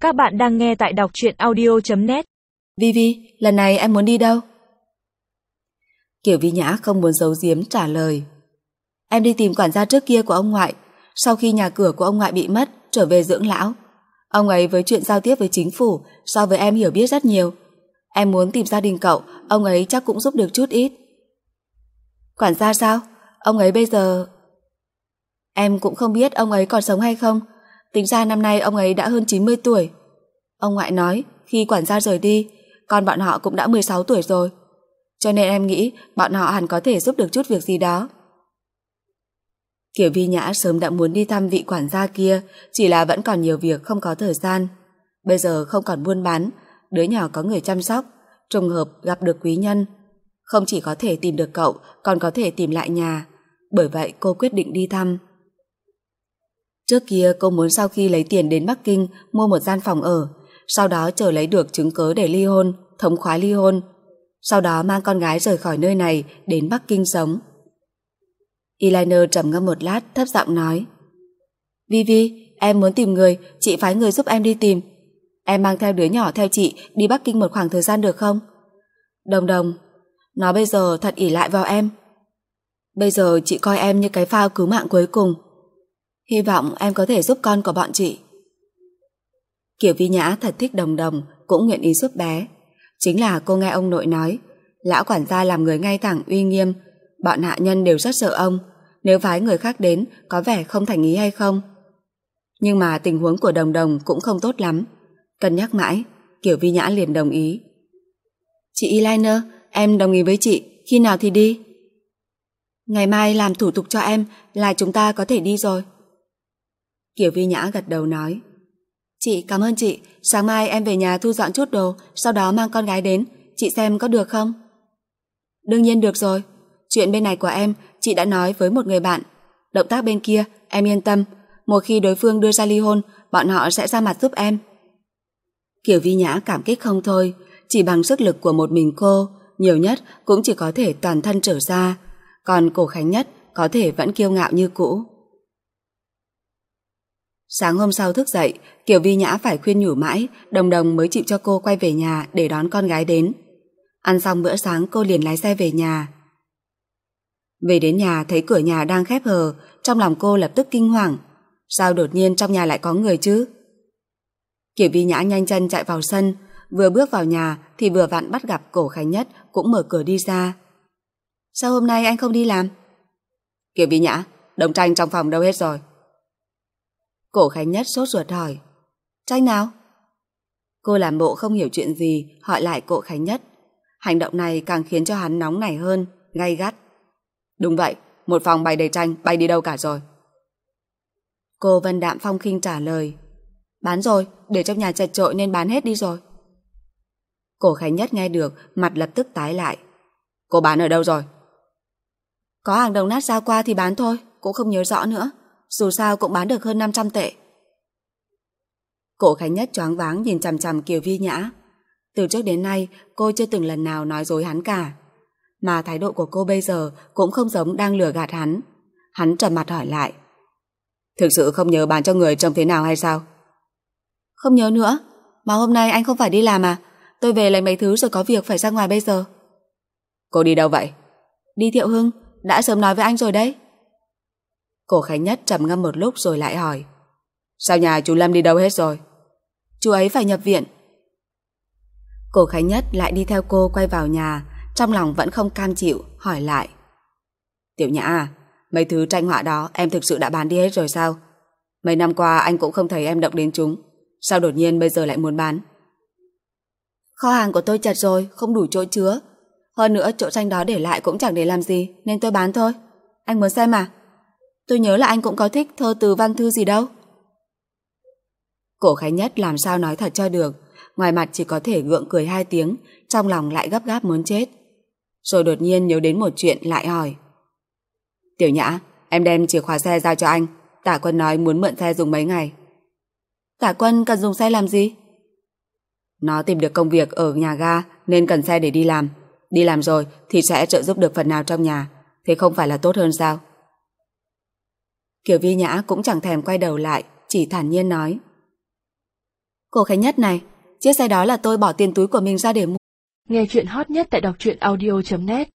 Các bạn đang nghe tại đọc truyện audio.net. Vi, lần này em muốn đi đâu? Kiều Vi Nhã không muốn giấu giếm trả lời. Em đi tìm quản gia trước kia của ông ngoại. Sau khi nhà cửa của ông ngoại bị mất, trở về dưỡng lão. Ông ấy với chuyện giao tiếp với chính phủ so với em hiểu biết rất nhiều. Em muốn tìm gia đình cậu, ông ấy chắc cũng giúp được chút ít. Quản gia sao? Ông ấy bây giờ... Em cũng không biết ông ấy còn sống hay không. Tính ra năm nay ông ấy đã hơn 90 tuổi. Ông ngoại nói khi quản gia rời đi, con bọn họ cũng đã 16 tuổi rồi. Cho nên em nghĩ bọn họ hẳn có thể giúp được chút việc gì đó. Kiều Vi Nhã sớm đã muốn đi thăm vị quản gia kia, chỉ là vẫn còn nhiều việc không có thời gian. Bây giờ không còn buôn bán, đứa nhỏ có người chăm sóc, trùng hợp gặp được quý nhân. Không chỉ có thể tìm được cậu, còn có thể tìm lại nhà. Bởi vậy cô quyết định đi thăm. Trước kia cô muốn sau khi lấy tiền đến Bắc Kinh mua một gian phòng ở, sau đó chờ lấy được chứng cớ để ly hôn, thống khoái ly hôn. Sau đó mang con gái rời khỏi nơi này đến Bắc Kinh sống. Eliner trầm ngâm một lát, thấp giọng nói: Vi, em muốn tìm người, chị phái người giúp em đi tìm. Em mang theo đứa nhỏ theo chị đi Bắc Kinh một khoảng thời gian được không? Đồng, nó bây giờ thật ỷ lại vào em. Bây giờ chị coi em như cái phao cứu mạng cuối cùng. Hy vọng em có thể giúp con của bọn chị. Kiều Vi Nhã thật thích Đồng, cũng nguyện ý giúp bé. Chính là cô nghe ông nội nói, lão quản gia làm người ngay thẳng uy nghiêm, bọn hạ nhân đều rất sợ ông, nếu phái người khác đến có vẻ không thành ý hay không. Nhưng mà tình huống của Đồng cũng không tốt lắm. Cân nhắc mãi, Kiều Vi Nhã liền đồng ý. Chị Eliner, em đồng ý với chị, khi nào thì đi? Ngày mai làm thủ tục cho em là chúng ta có thể đi rồi. Kiều Vi Nhã gật đầu nói: Chị cảm ơn chị, sáng mai em về nhà thu dọn chút đồ, sau đó mang con gái đến, chị xem có được không? Đương nhiên được rồi, chuyện bên này của em chị đã nói với một người bạn. Động tác bên kia em yên tâm, một khi đối phương đưa ra ly hôn, bọn họ sẽ ra mặt giúp em. Kiều Vi Nhã cảm kích không thôi, chỉ bằng sức lực của một mình cô, nhiều nhất cũng chỉ có thể toàn thân trở ra, còn Cổ Khánh Nhất có thể vẫn kiêu ngạo như cũ. Sáng hôm sau thức dậy, Kiều Vi Nhã phải khuyên nhủ mãi, Đồng mới chịu cho cô quay về nhà để đón con gái đến. Ăn xong bữa sáng cô liền lái xe về nhà. Về đến nhà thấy cửa nhà đang khép hờ, trong lòng cô lập tức kinh hoàng. Sao đột nhiên trong nhà lại có người chứ? Kiều Vi Nhã nhanh chân chạy vào sân, vừa bước vào nhà thì vừa vặn bắt gặp Cổ Khánh Nhất cũng mở cửa đi ra. Sao hôm nay anh không đi làm? Kiều Vi Nhã, Đồng Tranh trong phòng đâu hết rồi? Cổ Khánh Nhất sốt ruột hỏi. Tranh nào? Cô làm bộ không hiểu chuyện gì, hỏi lại Cổ Khánh Nhất. Hành động này càng khiến cho hắn nóng nảy hơn, gay gắt. Đúng vậy, một phòng bày đầy tranh, bay đi đâu cả rồi? Cô vân đạm phong khinh trả lời. Bán rồi, để trong nhà chật chội nên bán hết đi rồi. Cổ Khánh Nhất nghe được, mặt lập tức tái lại. Cô bán ở đâu rồi? Có hàng đồng nát giao qua thì bán thôi, cũng không nhớ rõ nữa. Dù sao cũng bán được hơn 500 tệ. Cổ Khánh Nhất choáng váng nhìn chằm chằm Kiều Vi Nhã. Từ trước đến nay cô chưa từng lần nào nói dối hắn cả. Mà thái độ của cô bây giờ cũng không giống đang lừa gạt hắn. Hắn trầm mặt hỏi lại. Thực sự không nhớ bán cho người trông thế nào hay sao? Không nhớ nữa. Mà hôm nay anh không phải đi làm à? Tôi về lấy mấy thứ rồi có việc phải ra ngoài bây giờ. Cô đi đâu vậy? Đi Thiệu Hưng, đã sớm nói với anh rồi đấy. Cổ Khánh Nhất trầm ngâm một lúc rồi lại hỏi. Sao nhà chú Lâm đi đâu hết rồi? Chú ấy phải nhập viện. Cổ Khánh Nhất lại đi theo cô quay vào nhà, trong lòng vẫn không cam chịu, hỏi lại. Tiểu Nhã à, mấy thứ tranh họa đó em thực sự đã bán đi hết rồi sao? Mấy năm qua anh cũng không thấy em động đến chúng, sao đột nhiên bây giờ lại muốn bán? Kho hàng của tôi chật rồi, không đủ chỗ chứa. Hơn nữa chỗ tranh đó để lại cũng chẳng để làm gì, nên tôi bán thôi. Anh muốn xem à? Tôi nhớ là anh cũng có thích thơ từ văn thư gì đâu. Cổ Khánh Nhất làm sao nói thật cho được, ngoài mặt chỉ có thể gượng cười 2 tiếng, trong lòng lại gấp gáp muốn chết. Rồi đột nhiên nhớ đến một chuyện lại hỏi. Tiểu Nhã, em đem chìa khóa xe giao cho anh. Tả Quân nói muốn mượn xe dùng mấy ngày. Tả Quân cần dùng xe làm gì? Nó tìm được công việc ở nhà ga nên cần xe để đi làm. Đi làm rồi thì sẽ trợ giúp được phần nào trong nhà, thế không phải là tốt hơn sao? Kiều Vi Nhã cũng chẳng thèm quay đầu lại, chỉ thản nhiên nói. Cô Khánh Nhất này, chiếc xe đó là tôi bỏ tiền túi của mình ra để mua. Nghe chuyện hot nhất tại đọc truyện audio.net